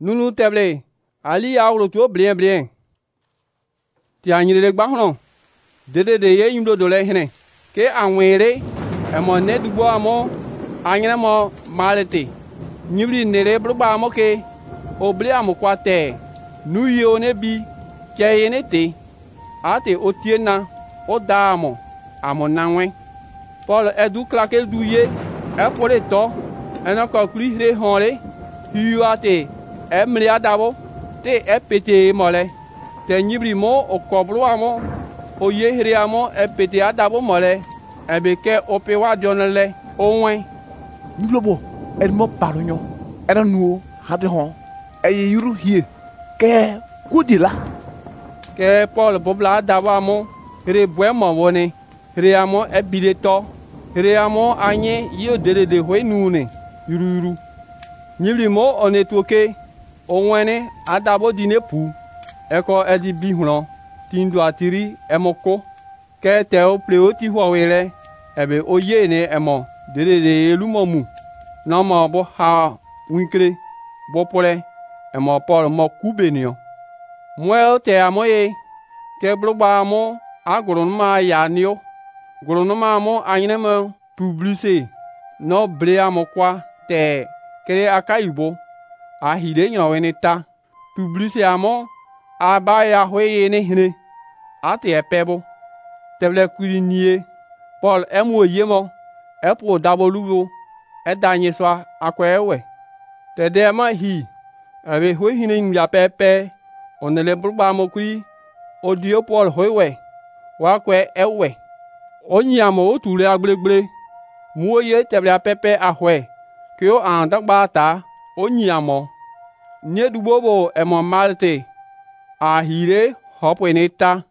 Nunu teble ali awro to blien. Ti anyire gba hono. Dede ye yimdo dole hene. Ke anwere emo ne dubo amo anyere mo malete. Nyibri nere brugba amo ke obli amo kwate. Nu yo ne bi ke yene te. Ate otiena o da amo nanwe. Paul edu klake du ye e pore to ena ko kli re honre hiu ate e mri adabo te e pete mole te nyibri mo o kobro amo o ye hre amo e pete adabo mole e be ke o pe wa dionle o wen nglobo e mo paronyo era nuo hade hon e yuru hie ke kudila ke Paul bobla adabo amo re bwe mo woni re amo e bileto re amo anye yo de hwe nune yuru nyibri mo onetoke onwene adabo dine pu eko edi bihuno tindu atiri emoko ke te o pleo ti hwawere ebe oye ne emo de elumomu no mo bo ha winkre bo pore emo Paul mo kubenio mwe te amoye ke blogba amo agurun ma ya nio gurun ma amo anyine mo publise no bre amo kwa te kere akaibo a hide nyawene ta publise amo aba ya hweye ne hine ate epebo teble kurinie Paul emu yemo epo dabolugo edanye swa akwewe te de ma hi ave hwe hine nya pepe onele brugba mo kuri odio Paul hwewe wa kwe ewe onyamo otule agblegble muoye teble pepe ahwe kyo andagba ta onyamo nyedubobo emo malte ahire hopweneta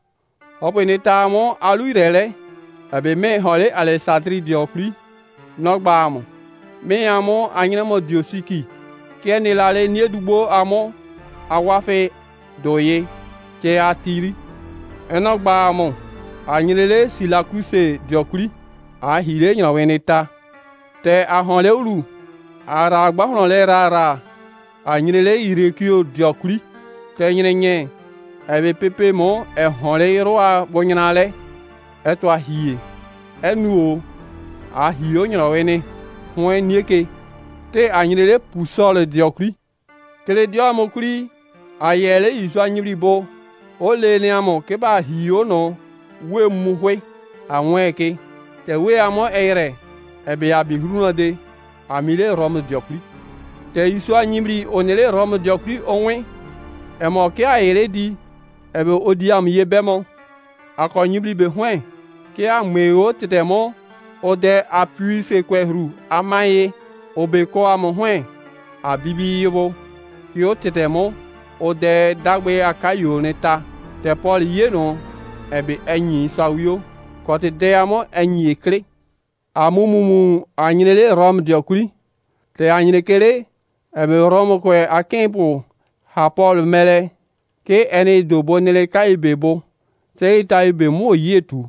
mo aluirele abe me hole Alessandri diokli nogba amo me amo anyinamo diosiki kene lale nyedubo amo awafe doye ke atiri enogba amo anyinele silakuse diokli ahire nyaweneta te ahonle ulu ara agba le rara anyinele irekio diokli te nyinenye ebe pepe mo e honle roa bonyinale eto ahie enuo ahio nyawene hwen nieke te anyinele pusole diokli kele dio mo kuri ayele iso anyibri bo o le ni amo ke ba hio no we muhwe anweke te we amo ere ebe abihruno de amile rom diokli te iso anyibri onele rom diokli onwe emo ke ayele di ebe odiam yebemo akonyibri be hwen ke ameo tetemo ode apui se kwehru amaye obeko amo hwen abibi yobo kyo tetemo ode dagbe akayo neta te Paul yeno ebe enyi sawio kote de amo enyi ekle amumumu anyinele rom diokuri te anyine kele ebe rom kwe akempo ha Paul mele ke ene do bonele kaibebo te itaibe mo yetu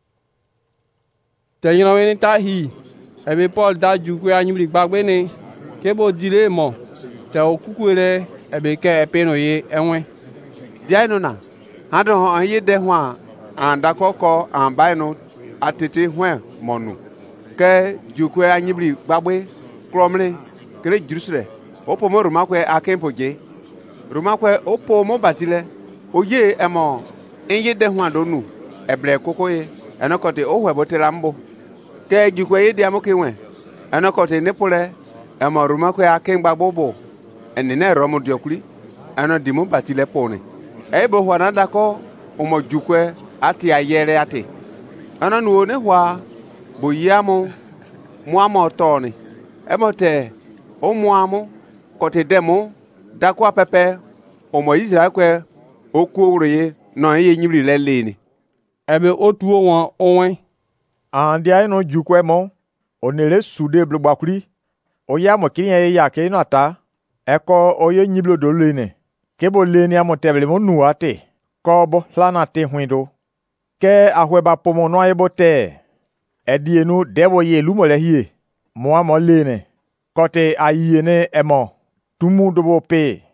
te yinawene tahi ebe Paul da jukwe anyibri gbagbe ne ke bo dire mo te okukwere ebe ke epeno ye enwe diaino na hado ho anye de hwa anda koko ambaino atete hwa monu ke jukwe anyibri gbagbe kromle kere jurusre opo mo rumakwe akempo je rumakwe opo mo batile oye emo inye de hwa donu eble kokoye enokote ohwe botela mbo ke jukwe ye diamo kenwe enokote nepole emo rumakwe akemgba bobo enene romo diokuli eno dimo batile pone ebo hwa na dako omo jukwe ati ayere ati eno nuo ne hwa boyamo muamo toni emote o muamo kote demo dako pepe omo Israel kwe okuwre no ye nyibri leleni ebe otuo won onwe andi ai no jukwe mo onele sude blogbakuri oya mo kiyen ya ke no ata eko oye nyiblo do lene kebo leni amo teble mo nuate ko bo lana te hwindo ke ahweba pomo no ayebo te edienu debo ye lumole hie mo amo lene kote ayene emo tumu dobo pe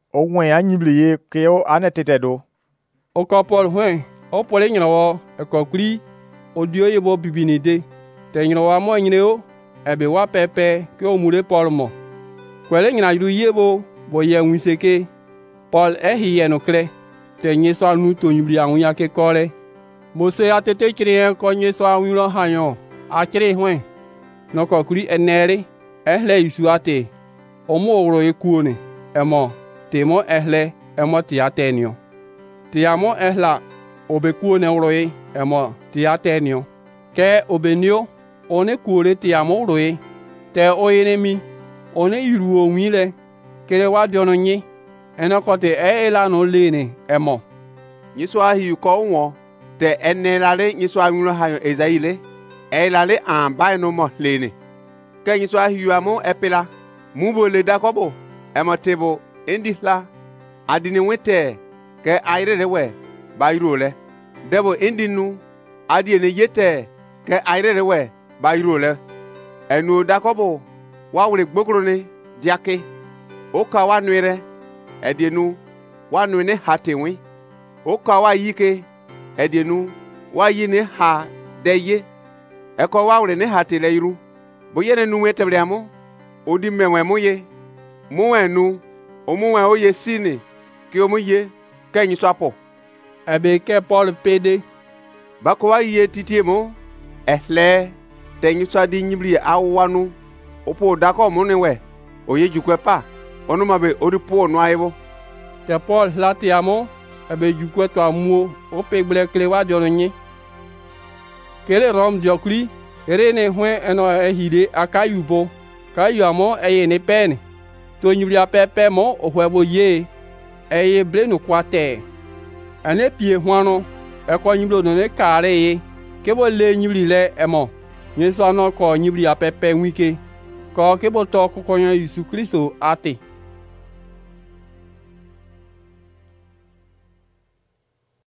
o wɛn anyibli ye ke o ane tete do. O kɔ Paul hwɛn, o pɔle nyinawɔ ekɔkuli o dio ye bo bibini de. Te nyinawɔ mɔ nyine o, ebe wa pɛpɛ ke o mure Paul mɔ. Kwele nyina yuru ye bo ye wiseke. Paul hi ye no kre. Te nyeso anu to nyibli awunya ke kɔre. Mose atete kire ko nyeso awulo hanyo. A kire hwɛn. No kɔkuli enere, ehle isu ate. Omo owro ekuone, emo, temo ehle, emo tiatenio. Tiamo ehla, obekuone owroe, emo tiatenio. Ke obenio, one kuore tiamo owroe, te oyenemi, one yuru onwile, kere wadiono nye, enokote ela no lene, emo. Nyiso ahi ko won, te enelale nyiso awulo hayo ezaile, elale ambaye no mo lene. Ke nyiso ahi amo epela, mubo le dakobo emotebo indihla adini wete ke aire we bayrole debo indinu adi ne yete ke aire we bayrole enu dakobo wa wure gbogro ni diake o ka wa nuire edienu wa nuine hatewi o ka wa yike edienu wa yine ha deye e ko wa wure ne hatele iru boyene nu wete briamo odi menwe moye muwenu omuwe oye sini ki omuye kenyi swapo ebe ke Paul pede bako wa ye titiemo ehle tenyi swadi nyibli awanu opo dako munwe oye jukwe pa onumabe odi po no ayibo te Paul latiamo ebe jukwe to amuo o pegble kle wa diono nyi kele rom diokli ere ne hwen eno ehide akayubo kayu amo eye ne pene to nyibli apepe mo ohwebo ye eye ble no kwate ane pie hwano eko nyiblo no ne kare ye kebo le nyibli le emo yesu ano ko nyibli apepe nwike ko kebo to kokonyo Yesu Kristo ate